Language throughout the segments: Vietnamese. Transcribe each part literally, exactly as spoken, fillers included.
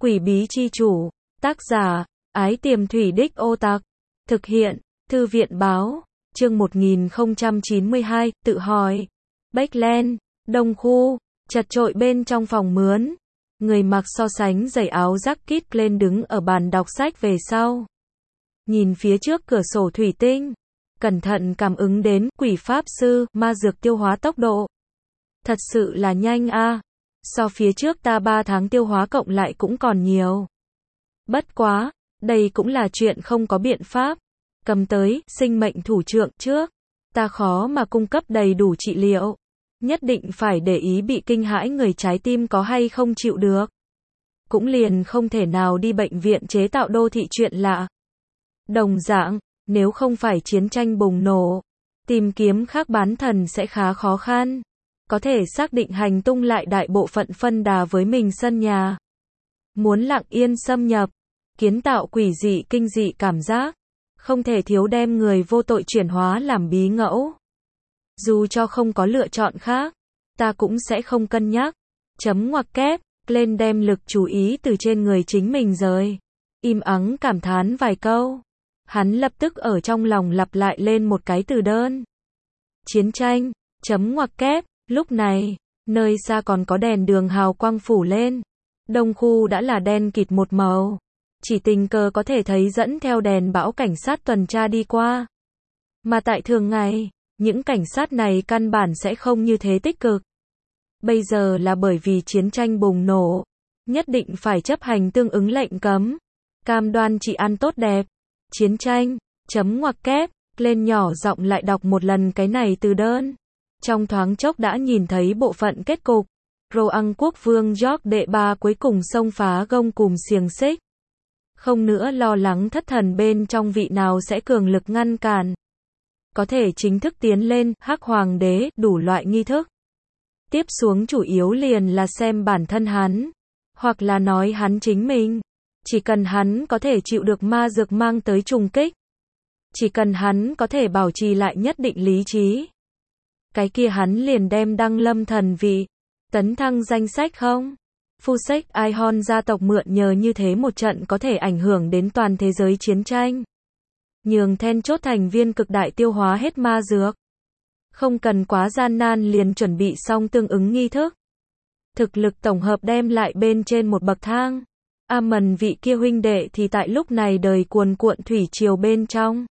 Quỷ bí chi chủ, tác giả, Ái Tiềm Thủy Đích Ô Tặc, thực hiện, Thư viện báo, chương một nghìn không trăm chín mươi hai, tự hỏi. Backland, Đông Khu, chật chội bên trong phòng mướn. Người mặc so sánh giày áo jacket lên đứng ở bàn đọc sách về sau. Nhìn phía trước cửa sổ thủy tinh. Cẩn thận cảm ứng đến quỷ pháp sư, ma dược tiêu hóa tốc độ. Thật sự là nhanh a. À. So phía trước ta ba tháng tiêu hóa cộng lại cũng còn nhiều. Bất quá, đây cũng là chuyện không có biện pháp. Cầm tới, sinh mệnh thủ trượng trước. Ta khó mà cung cấp đầy đủ trị liệu. Nhất định phải để ý bị kinh hãi người trái tim có hay không chịu được. Cũng liền không thể nào đi bệnh viện chế tạo đô thị chuyện lạ. Đồng dạng, nếu không phải chiến tranh bùng nổ, tìm kiếm khác bán thần sẽ khá khó khăn. Có thể xác định hành tung lại đại bộ phận phân đà với mình sân nhà. Muốn lặng yên xâm nhập, kiến tạo quỷ dị kinh dị cảm giác, không thể thiếu đem người vô tội chuyển hóa làm bí ngẫu. Dù cho không có lựa chọn khác, ta cũng sẽ không cân nhắc. Chấm ngoặc kép, lên đem lực chú ý từ trên người chính mình rời. Im ắng cảm thán vài câu. Hắn lập tức ở trong lòng lặp lại lên một cái từ đơn. Chiến tranh, chấm ngoặc kép, lúc này, nơi xa còn có đèn đường hào quang phủ lên. Đông khu đã là đen kịt một màu. Chỉ tình cờ có thể thấy dẫn theo đèn bão cảnh sát tuần tra đi qua. Mà tại thường ngày, những cảnh sát này căn bản sẽ không như thế tích cực. Bây giờ là bởi vì chiến tranh bùng nổ, nhất định phải chấp hành tương ứng lệnh cấm, cam đoan trị an tốt đẹp. Chiến tranh, chấm ngoặc kép, lên nhỏ giọng lại đọc một lần cái này từ đơn. Trong thoáng chốc đã nhìn thấy bộ phận kết cục. Roang quốc vương George đệ ba cuối cùng xông phá gông cùm xiềng xích. Không nữa lo lắng thất thần bên trong vị nào sẽ cường lực ngăn cản. Có thể chính thức tiến lên, hắc hoàng đế, đủ loại nghi thức. Tiếp xuống chủ yếu liền là xem bản thân hắn. Hoặc là nói hắn chính mình. Chỉ cần hắn có thể chịu được ma dược mang tới trùng kích. Chỉ cần hắn có thể bảo trì lại nhất định lý trí. Cái kia hắn liền đem đăng lâm thần vị. Tấn thăng danh sách không? Phu sách Ihon gia tộc mượn nhờ như thế một trận có thể ảnh hưởng đến toàn thế giới chiến tranh. Nhường then chốt thành viên cực đại tiêu hóa hết ma dược. Không cần quá gian nan liền chuẩn bị xong tương ứng nghi thức. Thực lực tổng hợp đem lại bên trên một bậc thang. Amon vị kia huynh đệ thì tại lúc này đời cuồn cuộn thủy triều bên trong.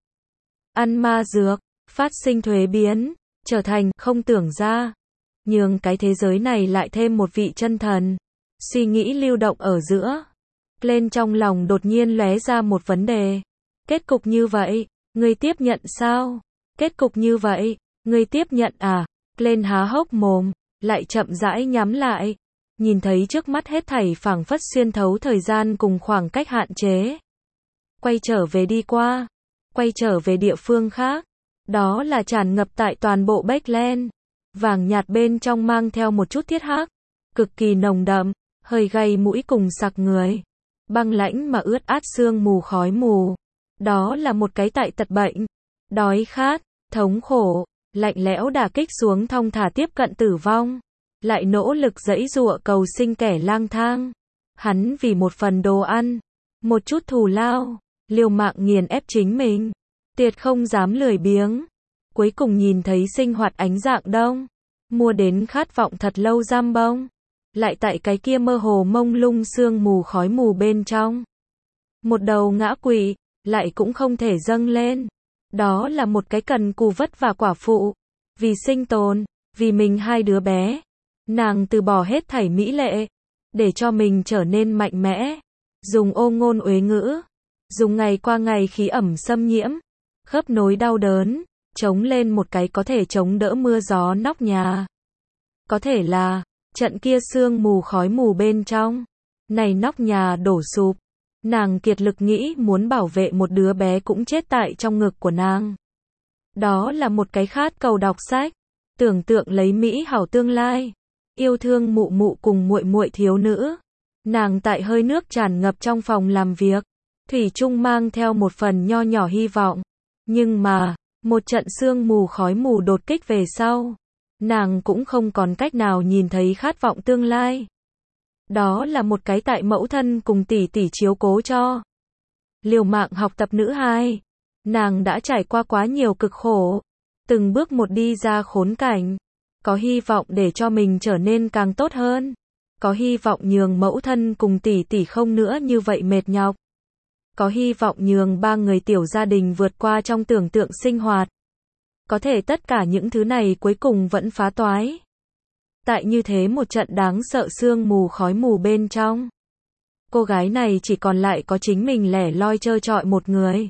Ăn ma dược, phát sinh thuế biến, trở thành không tưởng ra. Nhường cái thế giới này lại thêm một vị chân thần. Suy nghĩ lưu động ở giữa. Lên trong lòng đột nhiên lóe ra một vấn đề. Kết cục như vậy, ngươi tiếp nhận sao? Kết cục như vậy, ngươi tiếp nhận à? Lên há hốc mồm, lại chậm rãi nhắm lại. Nhìn thấy trước mắt hết thảy phảng phất xuyên thấu thời gian cùng khoảng cách hạn chế. Quay trở về đi qua. Quay trở về địa phương khác. Đó là tràn ngập tại toàn bộ Backland. Vàng nhạt bên trong mang theo một chút thiết hắc. Cực kỳ nồng đậm, hơi gay mũi cùng sặc người. Băng lãnh mà ướt át sương mù khói mù. Đó là một cái tại tật bệnh. Đói khát, thống khổ, lạnh lẽo đả kích xuống thong thả tiếp cận tử vong. Lại nỗ lực giãy giụa cầu sinh kẻ lang thang. Hắn vì một phần đồ ăn, một chút thù lao, liều mạng nghiền ép chính mình. Tuyệt không dám lười biếng. Cuối cùng nhìn thấy sinh hoạt ánh dạng đông. Mua đến khát vọng thật lâu giam bông. Lại tại cái kia mơ hồ mông lung sương mù khói mù bên trong. Một đầu ngã quỵ, lại cũng không thể dâng lên. Đó là một cái cần cù vất vả quả phụ. Vì sinh tồn, vì mình hai đứa bé. Nàng từ bỏ hết thảy mỹ lệ. Để cho mình trở nên mạnh mẽ. Dùng ô ngôn uế ngữ. Dùng ngày qua ngày khí ẩm xâm nhiễm. Khớp nối đau đớn. Chống lên một cái có thể chống đỡ mưa gió nóc nhà. Có thể là, trận kia sương mù khói mù bên trong. Này nóc nhà đổ sụp. Nàng kiệt lực nghĩ muốn bảo vệ một đứa bé cũng chết tại trong ngực của nàng. Đó là một cái khát cầu đọc sách. Tưởng tượng lấy mỹ hảo tương lai. Yêu thương mụ mụ cùng muội muội thiếu nữ. Nàng tại hơi nước tràn ngập trong phòng làm việc. Thủy chung mang theo một phần nho nhỏ hy vọng. Nhưng mà, một trận sương mù khói mù đột kích về sau. Nàng cũng không còn cách nào nhìn thấy khát vọng tương lai. Đó là một cái tại mẫu thân cùng tỷ tỷ chiếu cố cho. Liều mạng học tập nữ hai. Nàng đã trải qua quá nhiều cực khổ. Từng bước một đi ra khốn cảnh. Có hy vọng để cho mình trở nên càng tốt hơn. Có hy vọng nhường mẫu thân cùng tỷ tỷ không nữa như vậy mệt nhọc. Có hy vọng nhường ba người tiểu gia đình vượt qua trong tưởng tượng sinh hoạt. Có thể tất cả những thứ này cuối cùng vẫn phá toái. Tại như thế một trận đáng sợ sương mù khói mù bên trong. Cô gái này chỉ còn lại có chính mình lẻ loi trơ trọi một người.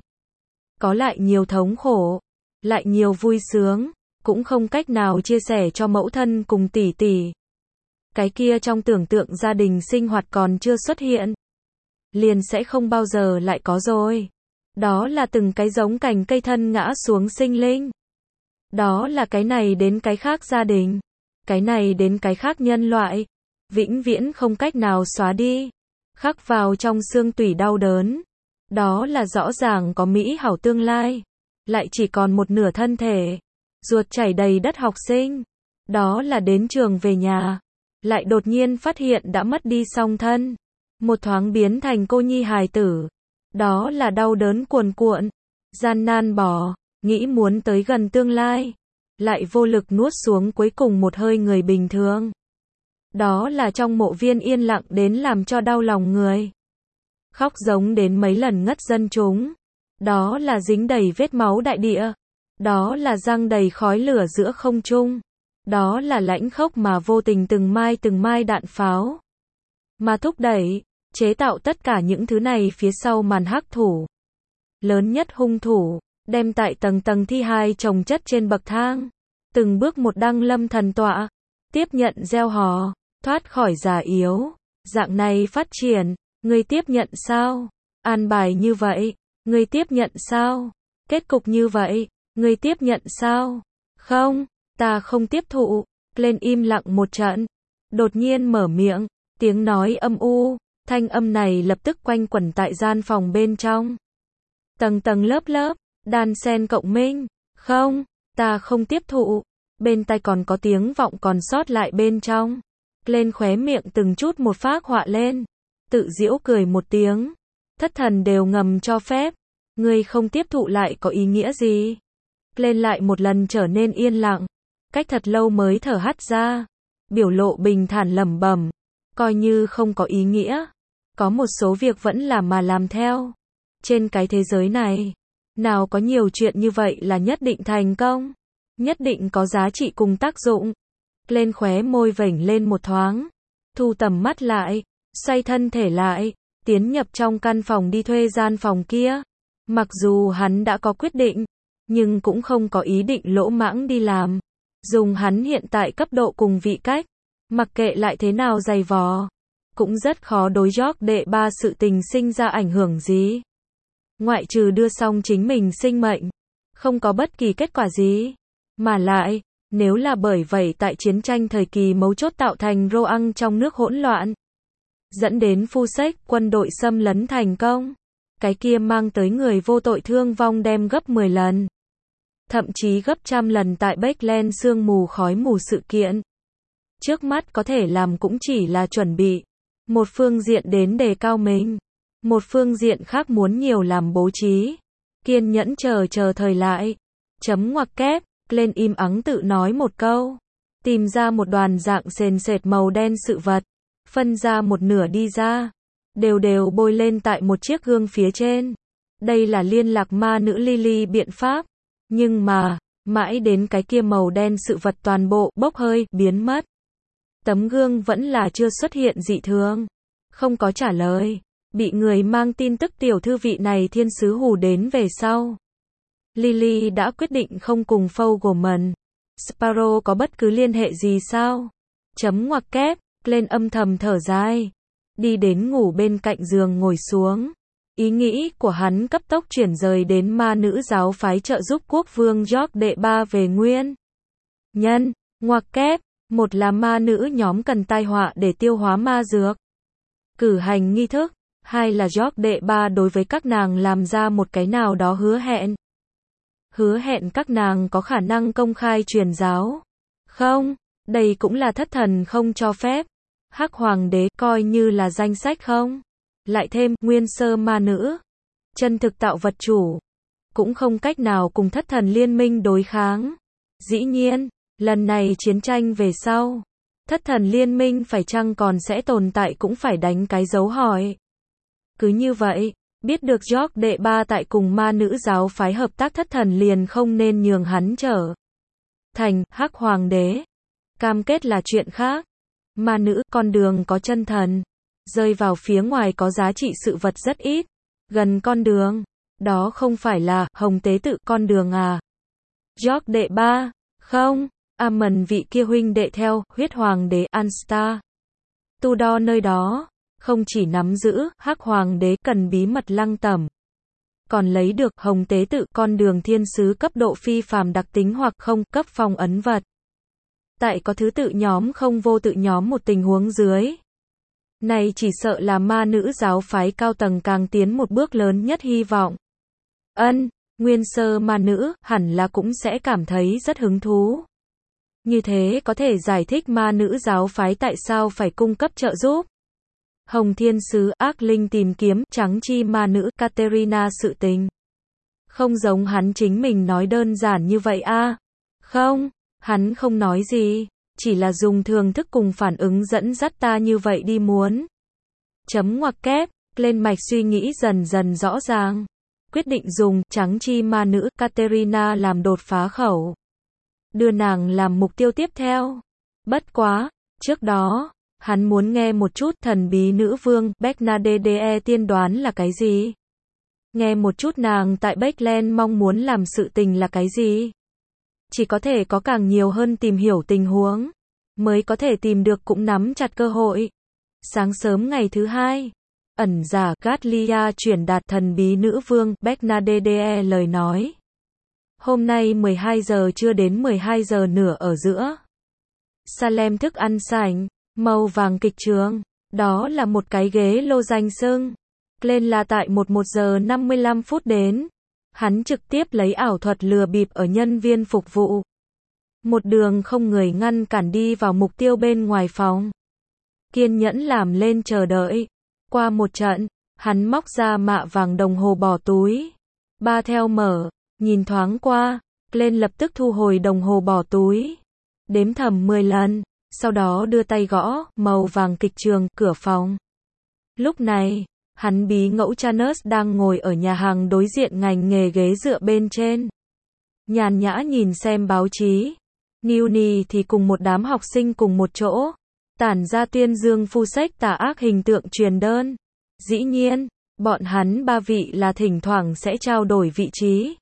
Có lại nhiều thống khổ, lại nhiều vui sướng, cũng không cách nào chia sẻ cho mẫu thân cùng tỷ tỷ. Cái kia trong tưởng tượng gia đình sinh hoạt còn chưa xuất hiện. Liền sẽ không bao giờ lại có rồi. Đó là từng cái giống cành cây thân ngã xuống sinh linh. Đó là cái này đến cái khác gia đình. Cái này đến cái khác nhân loại. Vĩnh viễn không cách nào xóa đi. Khắc vào trong xương tủy đau đớn. Đó là rõ ràng có mỹ hảo tương lai. Lại chỉ còn một nửa thân thể. Ruột chảy đầy đất học sinh. Đó là đến trường về nhà. Lại đột nhiên phát hiện đã mất đi song thân. Một thoáng biến thành cô nhi hài tử. Đó là đau đớn cuồn cuộn. Gian nan bỏ. Nghĩ muốn tới gần tương lai. Lại vô lực nuốt xuống cuối cùng một hơi người bình thường. Đó là trong mộ viên yên lặng đến làm cho đau lòng người. Khóc giống đến mấy lần ngất dân chúng. Đó là dính đầy vết máu đại địa. Đó là giăng đầy khói lửa giữa không trung. Đó là lãnh khốc mà vô tình từng mai từng mai đạn pháo. Mà thúc đẩy, chế tạo tất cả những thứ này phía sau màn hắc thủ. Lớn nhất hung thủ, đem tại tầng tầng thi hài chồng chất trên bậc thang. Từng bước một đăng lâm thần tọa. Tiếp nhận gieo hò, thoát khỏi già yếu. Dạng này phát triển, ngươi tiếp nhận sao? An bài như vậy, ngươi tiếp nhận sao? Kết cục như vậy, ngươi tiếp nhận sao? Không, ta không tiếp thụ. Lên im lặng một trận. Đột nhiên mở miệng, tiếng nói âm u. Thanh âm này lập tức quanh quẩn tại gian phòng bên trong. Tầng tầng lớp lớp, đan xen cộng minh. Không, ta không tiếp thụ. Bên tai còn có tiếng vọng còn sót lại bên trong. Lên khóe miệng từng chút một phác họa lên. Tự giễu cười một tiếng. Thất thần đều ngầm cho phép. Ngươi không tiếp thụ lại có ý nghĩa gì? Lên lại một lần trở nên yên lặng. Cách thật lâu mới thở hắt ra. Biểu lộ bình thản lẩm bẩm. Coi như không có ý nghĩa. Có một số việc vẫn làm mà làm theo. Trên cái thế giới này, nào có nhiều chuyện như vậy là nhất định thành công. Nhất định có giá trị cùng tác dụng. Lên khóe môi vểnh lên một thoáng. Thu tầm mắt lại. Xoay thân thể lại. Tiến nhập trong căn phòng đi thuê gian phòng kia. Mặc dù hắn đã có quyết định. Nhưng cũng không có ý định lỗ mãng đi làm. Dùng hắn hiện tại cấp độ cùng vị cách. Mặc kệ lại thế nào dày vò. Cũng rất khó đối George đệ ba sự tình sinh ra ảnh hưởng gì. Ngoại trừ đưa xong chính mình sinh mệnh. Không có bất kỳ kết quả gì. Mà lại, nếu là bởi vậy tại chiến tranh thời kỳ mấu chốt tạo thành Roang trong nước hỗn loạn. Dẫn đến phu sách quân đội xâm lấn thành công. Cái kia mang tới người vô tội thương vong đem gấp mười lần. Thậm chí gấp trăm lần tại Backland sương mù khói mù sự kiện. Trước mắt có thể làm cũng chỉ là chuẩn bị. Một phương diện đến đề cao mình. Một phương diện khác muốn nhiều làm bố trí. Kiên nhẫn chờ chờ thời lại. Chấm ngoặc kép, lên im ắng tự nói một câu. Tìm ra một đoàn dạng sền sệt màu đen sự vật. Phân ra một nửa đi ra. Đều đều bôi lên tại một chiếc gương phía trên. Đây là liên lạc ma nữ Lily biện pháp. Nhưng mà, mãi đến cái kia màu đen sự vật toàn bộ bốc hơi, biến mất. Tấm gương vẫn là chưa xuất hiện dị thường. Không có trả lời. Bị người mang tin tức tiểu thư vị này thiên sứ hù đến về sau. Lily đã quyết định không cùng Fogelman. Sparrow có bất cứ liên hệ gì sao? Chấm ngoặc kép, lên âm thầm thở dài. Đi đến ngủ bên cạnh giường ngồi xuống. Ý nghĩ của hắn cấp tốc chuyển rời đến ma nữ giáo phái trợ giúp quốc vương George đệ ba về nguyên. Nhân, ngoặc kép, một là ma nữ nhóm cần tai họa để tiêu hóa ma dược. Cử hành nghi thức. Hai là George đệ ba đối với các nàng làm ra một cái nào đó hứa hẹn. Hứa hẹn các nàng có khả năng công khai truyền giáo. Không, đây cũng là thất thần không cho phép. Hắc Hoàng đế, coi như là danh sách không? Lại thêm, nguyên sơ ma nữ. Chân thực tạo vật chủ. Cũng không cách nào cùng thất thần liên minh đối kháng. Dĩ nhiên, lần này chiến tranh về sau. Thất thần liên minh phải chăng còn sẽ tồn tại cũng phải đánh cái dấu hỏi. Cứ như vậy, biết được George đệ ba tại cùng ma nữ giáo phái hợp tác thất thần liền không nên nhường hắn trở thành Hắc Hoàng đế. Cam kết là chuyện khác. Ma nữ, con đường có chân thần. Rơi vào phía ngoài có giá trị sự vật rất ít. Gần con đường. Đó không phải là Hồng Tế Tự con đường à? George đệ ba, không, Aemon vị kia huynh đệ theo huyết hoàng đế Anstar Tudor nơi đó, không chỉ nắm giữ Hắc Hoàng đế cần bí mật lăng tẩm, còn lấy được Hồng Tế Tự con đường thiên sứ cấp độ phi phàm đặc tính hoặc không cấp phong ấn vật. Tại có thứ tự nhóm không vô tự nhóm một tình huống dưới. Này chỉ sợ là ma nữ giáo phái cao tầng càng tiến một bước lớn nhất hy vọng. Ân, nguyên sơ ma nữ, hẳn là cũng sẽ cảm thấy rất hứng thú. Như thế có thể giải thích ma nữ giáo phái tại sao phải cung cấp trợ giúp. Hồng Thiên Sứ, ác linh tìm kiếm, trắng chi ma nữ, Katerina sự tình. Không giống hắn chính mình nói đơn giản như vậy a. À? Không, hắn không nói gì, chỉ là dùng thường thức cùng phản ứng dẫn dắt ta như vậy đi muốn. Chấm ngoặc kép, lên mạch suy nghĩ dần dần rõ ràng. Quyết định dùng trắng chi ma nữ Katerina làm đột phá khẩu. Đưa nàng làm mục tiêu tiếp theo. Bất quá, trước đó, hắn muốn nghe một chút thần bí nữ vương Bernadette tiên đoán là cái gì. Nghe một chút nàng tại Backland mong muốn làm sự tình là cái gì. Chỉ có thể có càng nhiều hơn tìm hiểu tình huống, mới có thể tìm được cũng nắm chặt cơ hội. Sáng sớm ngày thứ hai, ẩn giả Gatlia chuyển đạt thần bí nữ vương Bernadette lời nói. Hôm nay mười hai giờ trưa đến mười hai giờ nửa ở giữa Salem thức ăn sảnh, màu vàng kịch trường. Đó là một cái ghế lô danh xưng. Lên là tại mười một giờ năm mươi lăm phút đến. Hắn trực tiếp lấy ảo thuật lừa bịp ở nhân viên phục vụ. Một đường không người ngăn cản đi vào mục tiêu bên ngoài phòng. Kiên nhẫn làm lên chờ đợi. Qua một trận, hắn móc ra mạ vàng đồng hồ bỏ túi. Ba theo mở, nhìn thoáng qua, lên lập tức thu hồi đồng hồ bỏ túi. Đếm thầm mười lần, sau đó đưa tay gõ, màu vàng kịch trường, cửa phòng. Lúc này, hắn bí ngẫu Chanus đang ngồi ở nhà hàng đối diện ngành nghề ghế dựa bên trên. Nhàn nhã nhìn xem báo chí. Newnie thì cùng một đám học sinh cùng một chỗ. Tản ra tuyên dương phu sách tà ác hình tượng truyền đơn. Dĩ nhiên, bọn hắn ba vị là thỉnh thoảng sẽ trao đổi vị trí.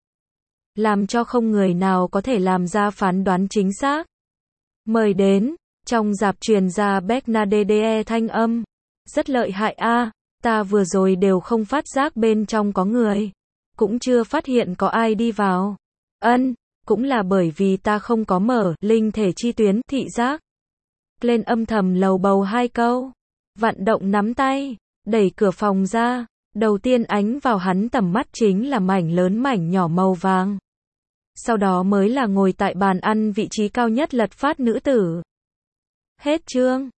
Làm cho không người nào có thể làm ra phán đoán chính xác. Mời đến, trong dạp truyền ra Bernadette thanh âm. Rất lợi hại a, à, ta vừa rồi đều không phát giác bên trong có người. Cũng chưa phát hiện có ai đi vào. Ân, cũng là bởi vì ta không có mở linh thể chi tuyến thị giác. Lên âm thầm lầu bầu hai câu. Vận động nắm tay, đẩy cửa phòng ra. Đầu tiên ánh vào hắn tầm mắt chính là mảnh lớn mảnh nhỏ màu vàng. Sau đó mới là ngồi tại bàn ăn vị trí cao nhất lật phát nữ tử. Hết chương.